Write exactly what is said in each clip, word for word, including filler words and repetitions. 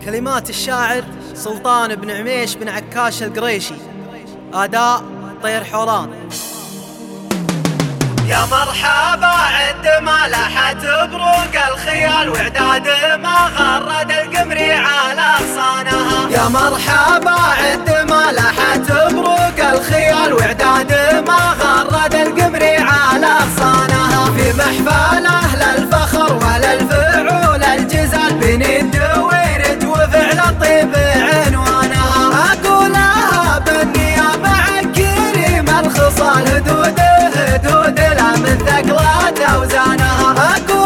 كلمات الشاعر سلطان بن عميش بن عكاش القريشي. أداء طير حوران. يا مرحبا عد ما لحت بروق الخيال وعداد ما غرد القمري على أغصانها. يا مرحبا عد ما لحت بروق الخيال وعداد ما غرد القمري على أغصانها. في محفل أهل الفخر وللفعول الجزال بنيد ويرد وفعل الطيب عنوانها. أقولها بالنيابة عن كريم الخصال هدود هدود لا من ثقلات أوزانها.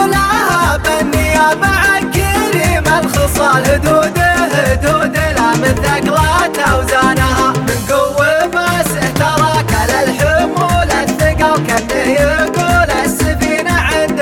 أقولها بالنيابة عن كريم الخصال هدود هدود لا من ثقلات أوزانها. من قوة باسه تراك للحمول الثقل كأنه يقول السفينة عند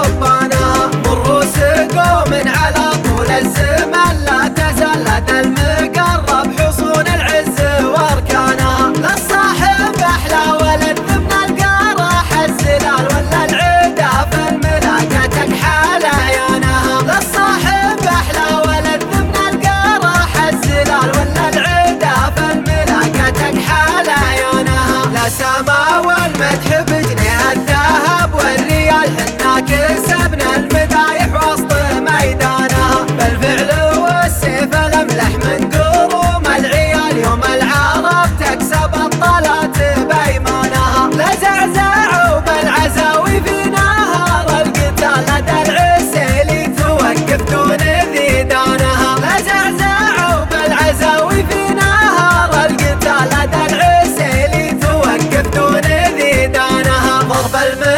ربانها. مروس قوم على طول الزمن لا تزال لدى المقرب حصون العز واركانها. للصاحب أحلى ولد من القرح الزلال ولا العدا في الملاقتك حال عيانها. للصاحب أحلى ولد من القرح الزلال ولا العدا في الملاقتك حال عيانها. لا سما والمدح بجنيه الذهب والريال حنا كسبنا المدايح وسط ميدانها. بالفعل والسيف الاملح من قروم العيال يوم العرب تكسب الطلات بايمانها. لا زعزعوا بالعزاوي في نهار القتال لدى العسيلي توقف دون ذيدانها. لا زعزعوا بالعزاوي في نهار القتال لدى العسيلي توقف دون ذيدانها. ضرب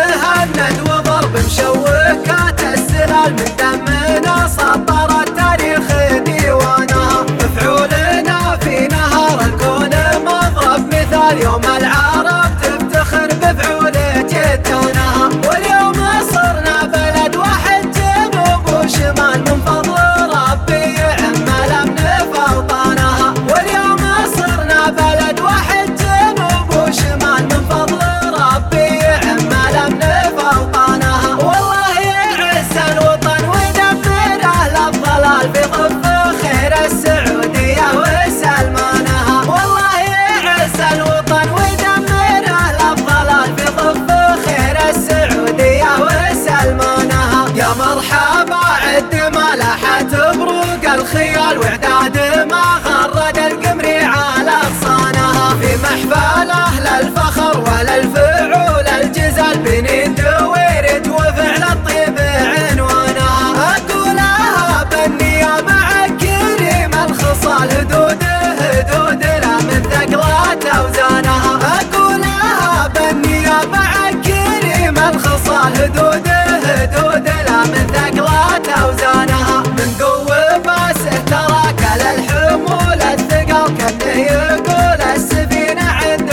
المهند وضرب مشوكات السلال من دمنا سطر التاريخ ديوانها. مفعولنا في نهار الكون مضرب مثال يوم العرب تفتخر بفعول جدانها. واليوم صرنا بلد واحد جنوب وشمال من فضل ربي يعم الامن فوطانها. واليوم صرنا بلد واحد جنوب وشمال من فضل ربي يعم الامن فوطانها. والله يعز الوطن ويدمر اهل الضلال بغض خير السعوديه وسلمانها. والله يعز الوطن ويدمر اهل الضلال بغض خير السعوديه وسلمانها. يا مرحبا عد ما لحت بروق الخيال وعداد ما غرد القمري على أغصانها. في محفل أهل الفخر وللفعول الجزال بنيد ويرد وفعل الطيب عنوانها. أقولها بالنيابة عن كريم الخصال هدود هدود لا من ثقلات أوزانها. أقولها بالنيابة عن كريم الخصال هدود هدود لا من ثقلات أوزانها. من قوة باسه تراك للحمول الثقل كأنه يقول السفينة عند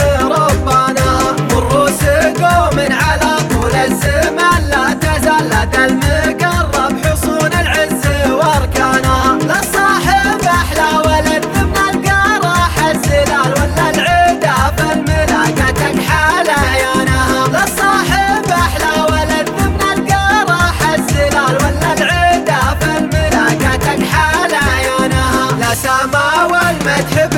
ربانها. مروس قوم على طول الزمن لا تزال لدى المقرب حصون العز واركانها. للصاحب أحلى ولد من القرح الزلال ولا العدا في الملاقتك حال عيانها. للصاحب أحلى ولد من القرح الزلال ولا العدا في الملاقتك حال عيانها. لا سما والمدح